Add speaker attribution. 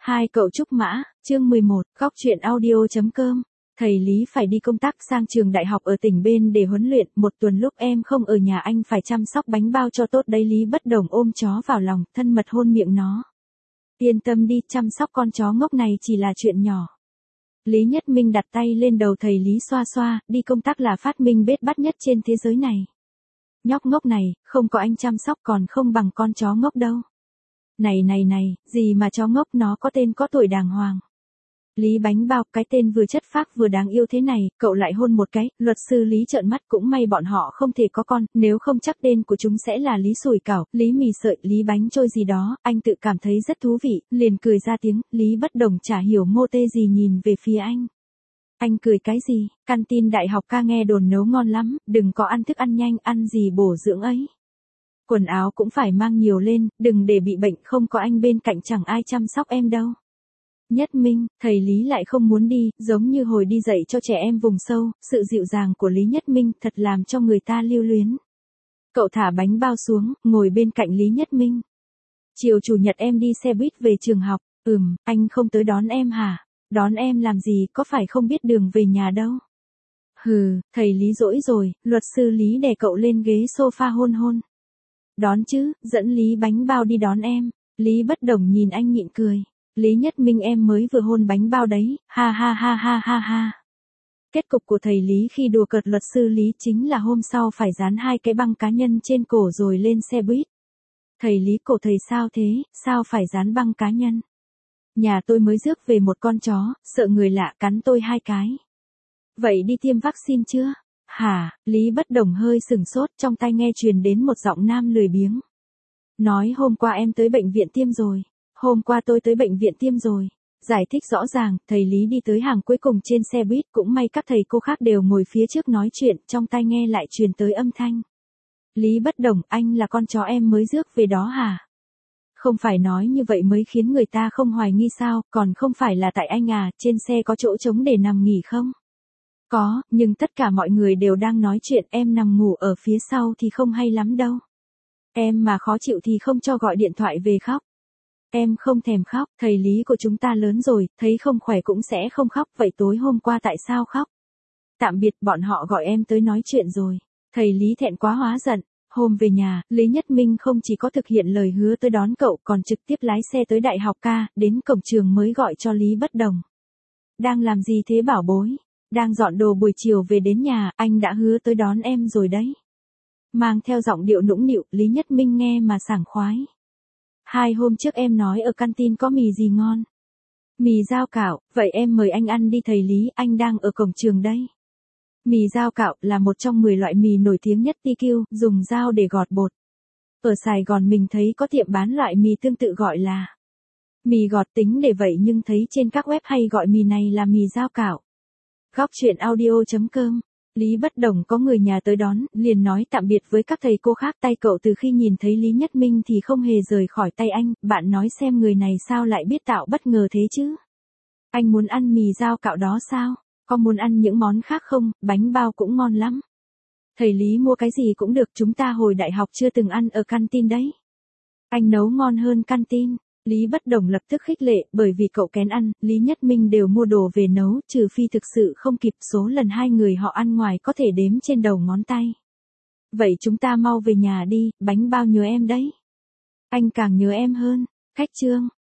Speaker 1: Hai cậu trúc mã, chương 11, góc truyện audio.com. Thầy Lý phải đi công tác sang trường đại học ở tỉnh bên để huấn luyện, một tuần lúc em không ở nhà anh phải chăm sóc bánh bao cho tốt đấy. Lý Bất Đồng ôm chó vào lòng, thân mật hôn miệng nó. Yên tâm đi, chăm sóc con chó ngốc này chỉ là chuyện nhỏ. Lý Nhất Minh đặt tay lên đầu thầy Lý xoa xoa, đi công tác là phát minh bết bát nhất trên thế giới này. Nhóc ngốc này, không có anh chăm sóc còn không bằng con chó ngốc đâu. Này, gì mà chó ngốc, nó có tên có tuổi đàng hoàng. Lý Bánh Bao, cái tên vừa chất phác vừa đáng yêu thế này, cậu lại hôn một cái. Luật sư Lý trợn mắt, cũng may bọn họ không thể có con, nếu không chắc tên của chúng sẽ là Lý Sủi Cảo, Lý Mì Sợi, Lý Bánh Trôi gì đó. Anh tự cảm thấy rất thú vị, liền cười ra tiếng. Lý Bất Đồng chả hiểu mô tê gì nhìn về phía anh. Anh cười cái gì? Canteen đại học ca nghe đồn nấu ngon lắm, đừng có ăn thức ăn nhanh, ăn gì bổ dưỡng ấy. Quần áo cũng phải mang nhiều lên, đừng để bị bệnh, không có anh bên cạnh chẳng ai chăm sóc em đâu. Nhất Minh, thầy Lý lại không muốn đi, giống như hồi đi dạy cho trẻ em vùng sâu, sự dịu dàng của Lý Nhất Minh thật làm cho người ta lưu luyến. Cậu thả bánh bao xuống, ngồi bên cạnh Lý Nhất Minh. Chiều chủ nhật em đi xe buýt về trường học. Anh không tới đón em hả? Đón em làm gì, có phải không biết đường về nhà đâu. Hừ, thầy Lý dỗi rồi, luật sư Lý đè cậu lên ghế sofa hôn. Đón chứ, dẫn Lý Bánh Bao đi đón em. Lý Bất Đồng nhìn anh nhịn cười. Lý Nhất Minh, em mới vừa hôn bánh bao đấy, ha. Kết cục của thầy Lý khi đùa cợt luật sư Lý chính là hôm sau phải dán 2 cái băng cá nhân trên cổ rồi lên xe buýt. Thầy Lý, cổ thầy sao thế, sao phải dán băng cá nhân? Nhà tôi mới rước về một con chó, sợ người lạ cắn tôi 2 cái. Vậy đi tiêm vaccine chưa? Hả? Lý Bất Đồng hơi sừng sốt, trong tai nghe truyền đến một giọng nam lười biếng. Nói hôm qua em tới bệnh viện tiêm rồi. Hôm qua tôi tới bệnh viện tiêm rồi. Giải thích rõ ràng, thầy Lý đi tới hàng cuối cùng trên xe buýt, cũng may các thầy cô khác đều ngồi phía trước nói chuyện, trong tai nghe lại truyền tới âm thanh. Lý Bất Đồng, anh là con chó em mới rước về đó hả? Không phải nói như vậy mới khiến người ta không hoài nghi sao, còn không phải là tại anh à, trên xe có chỗ trống để nằm nghỉ không? Có, nhưng tất cả mọi người đều đang nói chuyện, em nằm ngủ ở phía sau thì không hay lắm đâu. Em mà khó chịu thì không cho gọi điện thoại về khóc. Em không thèm khóc, thầy Lý của chúng ta lớn rồi, thấy không khỏe cũng sẽ không khóc, vậy tối hôm qua tại sao khóc? Tạm biệt, bọn họ gọi em tới nói chuyện rồi. Thầy Lý thẹn quá hóa giận. Hôm về nhà, Lý Nhất Minh không chỉ có thực hiện lời hứa tới đón cậu còn trực tiếp lái xe tới đại học ca, đến cổng trường mới gọi cho Lý Bất Đồng. Đang làm gì thế bảo bối? Đang dọn đồ, buổi chiều về đến nhà, anh đã hứa tới đón em rồi đấy. Mang theo giọng điệu nũng nịu, Lý Nhất Minh nghe mà sảng khoái. 2 hôm trước em nói ở canteen có mì gì ngon. Mì dao cạo, vậy em mời anh ăn đi thầy Lý, anh đang ở cổng trường đây. Mì dao cạo là một trong 10 loại mì nổi tiếng nhất TQ, dùng dao để gọt bột. Ở Sài Gòn mình thấy có tiệm bán loại mì tương tự gọi là mì gọt, tính để vậy nhưng thấy trên các web hay gọi mì này là mì dao cạo. Góc truyện audio.com. Lý Bất Đồng có người nhà tới đón, liền nói tạm biệt với các thầy cô khác. Tay cậu từ khi nhìn thấy Lý Nhất Minh thì không hề rời khỏi tay anh, bạn nói xem người này sao lại biết tạo bất ngờ thế chứ? Anh muốn ăn mì dao cạo đó sao? Có muốn ăn những món khác không? Bánh bao cũng ngon lắm. Thầy Lý mua cái gì cũng được, chúng ta hồi đại học chưa từng ăn ở canteen đấy. Anh nấu ngon hơn canteen. Lý Bất Đồng lập tức khích lệ, bởi vì cậu kén ăn, Lý Nhất Minh đều mua đồ về nấu, trừ phi thực sự không kịp, số lần 2 người họ ăn ngoài có thể đếm trên đầu ngón tay. Vậy chúng ta mau về nhà đi, Bánh Bao nhớ em đấy. Anh càng nhớ em hơn. Khách trương.